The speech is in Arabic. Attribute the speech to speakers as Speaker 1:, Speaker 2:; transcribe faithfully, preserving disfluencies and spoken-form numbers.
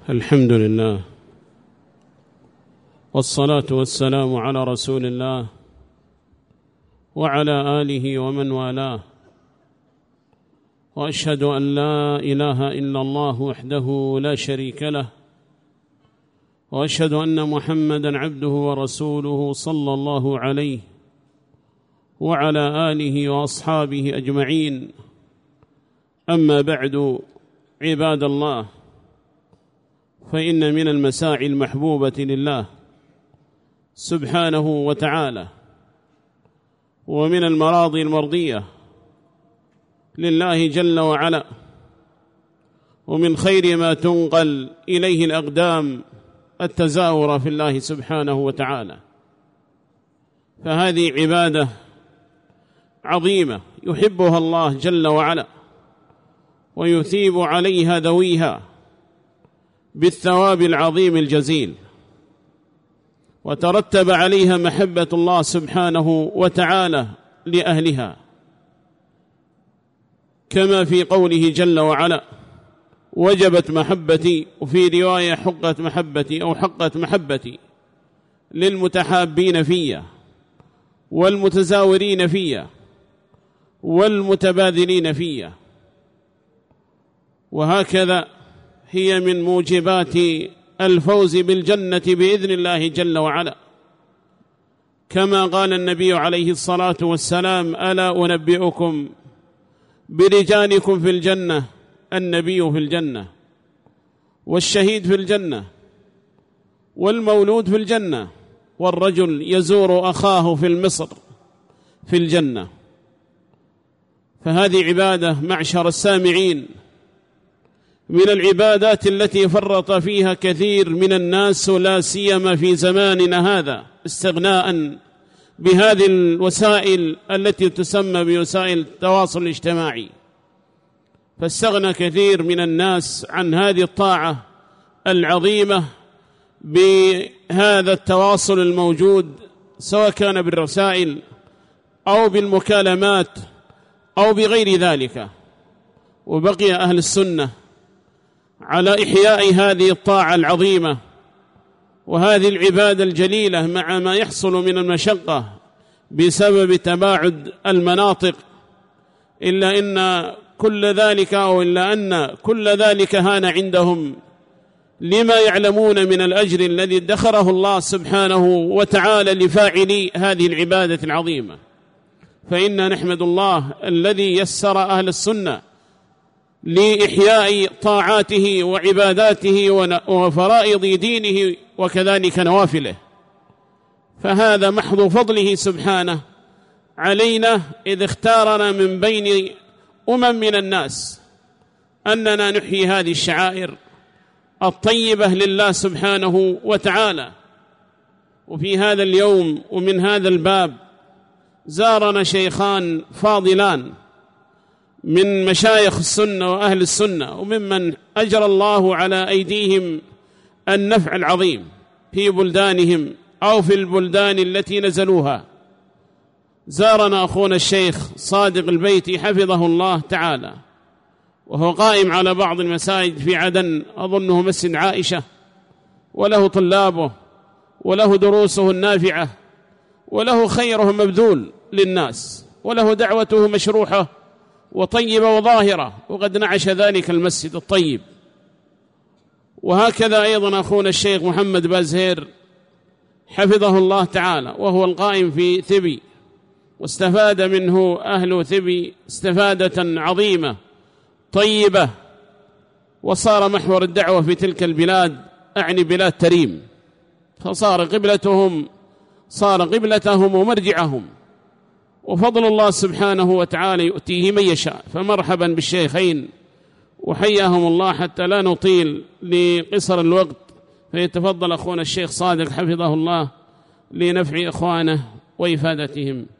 Speaker 1: الحمد لله والصلاة والسلام على رسول الله وعلى آله ومن والاه، وأشهد أن لا إله إلا الله وحده لا شريك له، وأشهد أن محمدًا عبده ورسوله صلى الله عليه وعلى آله وأصحابه أجمعين. أما بعد، عباد الله، فإن من المساعي المحبوبة لله سبحانه وتعالى ومن المراضي المرضية لله جل وعلا، ومن خير ما تنقل إليه الأقدام التزاور في الله سبحانه وتعالى، فهذه عبادة عظيمة يحبها الله جل وعلا ويثيب عليها ذويها بالثواب العظيم الجزيل، وترتب عليها محبة الله سبحانه وتعالى لأهلها، كما في قوله جل وعلا: وجبت محبتي، وفي رواية حقت محبتي أو حقت محبتي للمتحابين فيها والمتزاورين فيها والمتبادلين فيها. وهكذا هي من موجبات الفوز بالجنة بإذن الله جل وعلا، كما قال النبي عليه الصلاة والسلام: ألا أنبئكم برجالكم في الجنة؟ النبي في الجنة، والشهيد في الجنة، والمولود في الجنة، والرجل يزور أخاه في المصر في الجنة. فهذه عبادة معشر السامعين من العبادات التي فرط فيها كثير من الناس، لا سيما في زماننا هذا، استغناء بهذه الوسائل التي تسمى بوسائل التواصل الاجتماعي، فاستغنى كثير من الناس عن هذه الطاعة العظيمة بهذا التواصل الموجود، سواء كان بالرسائل أو بالمكالمات أو بغير ذلك. وبقي أهل السنة على إحياء هذه الطاعة العظيمة وهذه العبادة الجليلة، مع ما يحصل من المشقة بسبب تباعد المناطق، إلا إن كل ذلك أو إلا أن كل ذلك هان عندهم لما يعلمون من الأجر الذي ادخره الله سبحانه وتعالى لفاعلي هذه العبادة العظيمة. فإنا نحمد الله الذي يسر أهل السنة لإحياء طاعاته وعباداته وفرائض دينه وكذلك نوافله، فهذا محض فضله سبحانه علينا، إذ اختارنا من بين أمم من الناس أننا نحيي هذه الشعائر الطيبة لله سبحانه وتعالى. وفي هذا اليوم ومن هذا الباب زارنا شيخان فاضلان من مشايخ السنة وأهل السنة، وممن أجرى الله على أيديهم النفع العظيم في بلدانهم أو في البلدان التي نزلوها. زارنا أخونا الشيخ صادق البيتي حفظه الله تعالى، وهو قائم على بعض المساجد في عدن، أظنه مسجد عائشة، وله طلابه وله دروسه النافعة وله خيره مبذول للناس، وله دعوته مشروحة وطيبة وظاهرة، وقد نعش ذلك المسجد الطيب. وهكذا أيضا أخونا الشيخ محمد بازهير حفظه الله تعالى، وهو القائم في ثبي، واستفاد منه أهل ثبي استفادة عظيمة طيبة، وصار محور الدعوة في تلك البلاد، أعني بلاد تريم، فصار قبلتهم صار قبلتهم ومرجعهم، وفضل الله سبحانه وتعالى يؤتيه من يشاء. فمرحبا بالشيخين وحياهم الله، حتى لا نطيل لقصر الوقت، فيتفضل أخونا الشيخ صادق حفظه الله لنفع إخوانه وإفادتهم.